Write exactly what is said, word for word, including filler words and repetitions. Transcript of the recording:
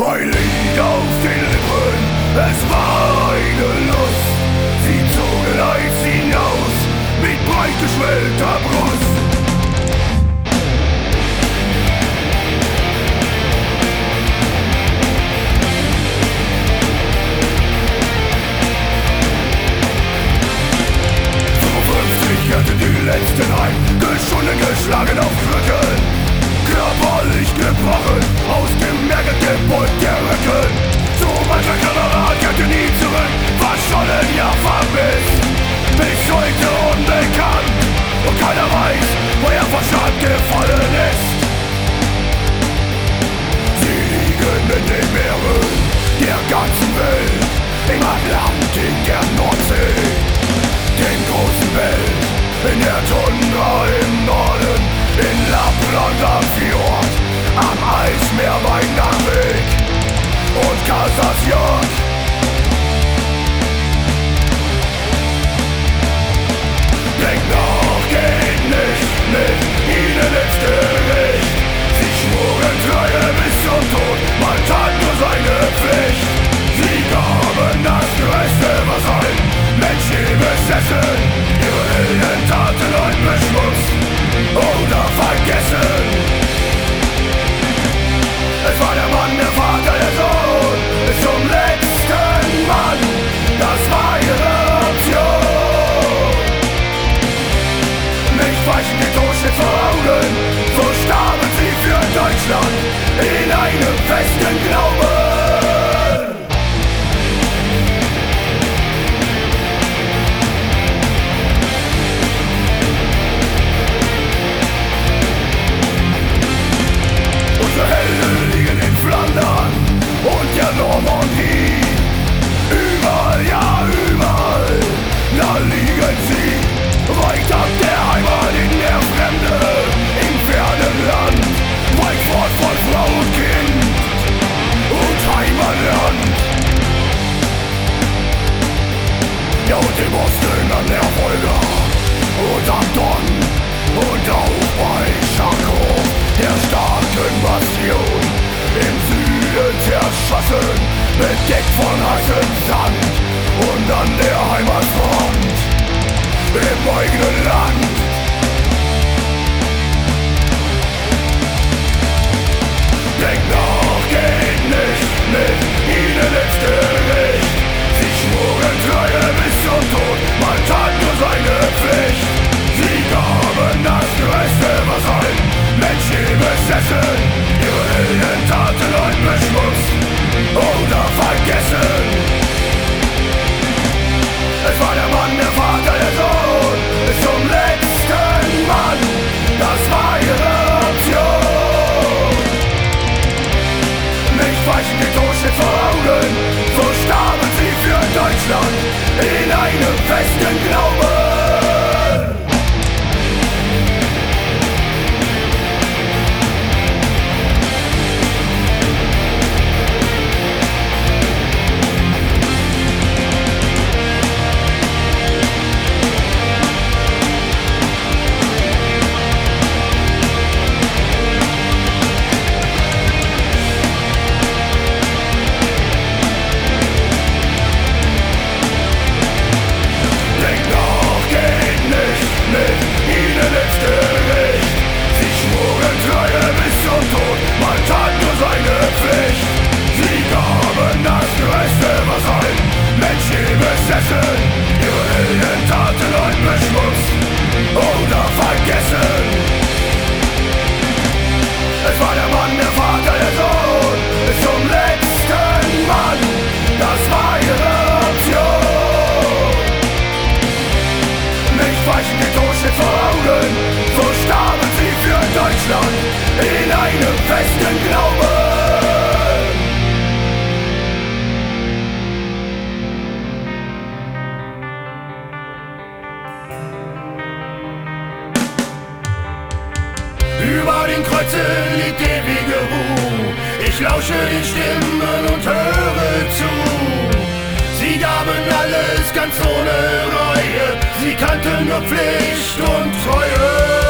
Ein Lied auf den Lippen, es war eine Lust. Sie zogen Eis hinaus mit breit geschwellter Brust. fünfundfünfzig hatte die letzten ein, geschunden, geschlagen auf Krücken. Körperlich gebrochen, ausgemergelt, gebeugt der Rücken. So mancher Kamerad kehrte nie zurück, verschollen, ja vermisst. Bis heute unbekannt und keiner weiß, wo er vor Schad gefallen ist. Sie liegen in den Meeren der ganzen Welt, im Atlantik, der Nordsee, den großen Welt, in der Tundra im Norden, in Lappland am Fjord, am Eismeer bei Narvik und Kasasjord. Denk nach, geht nicht, mit ihnen ins Gericht. Sie schworen Treue bis zum Tod, man tat nur seine Pflicht. Sie gaben das Größte, was ein Mensch je besessen, ihre Heldentaten und beschmutzt oder vergessen. Es war der Mann, der Vater, der Sohn, bis zum letzten Mann, das war ihre Option. Nicht weichen, die Tod steht vor Augen, so starben sie für Deutschland in einem festen Glauben. Helden liegen in Flandern und der Normandie. Überall, ja überall, da liegen sie. Weit ab der Heimat in der Fremde, im fernen Land. Weit fort von Frau und Kind und Heimatland. Ja, und im Osten an der Wolga und am Don und auch bei Charkow, der starken Bastion, im Süden zerschossen, bedeckt von heißem Sand und an der Heimatfront, im eigenen Land. Denk nach, geht nicht, mit ihnen ins Gericht. Sie schworen Treue bis zum Tod, man tat nur seine Pflicht. Sie gaben das Größte, was ein Mensch je besessen, ihre Heldentaten und beschmutzt oder vergessen. Es war der Mann, der Vater, der Sohn, bis zum letzten Mann, das war ihre Option. Nicht weichen, die Tod steht vor Augen, so starben sie für Deutschland in einem festen Glauben. Ihre Heldentaten und beschmutzt oder vergessen. Es war der Mann, der Vater, der Sohn, bis zum letzten Mann, das war ihre Option. Nicht weichen, die Tod steht vor Augen, so starben sie für Deutschland in einem festen Glauben. Über den Kreuzen liegt ewige Ruhe. Ich lausche den Stimmen und höre zu. Sie gaben alles ganz ohne Reue. Sie kannten nur Pflicht und Treue.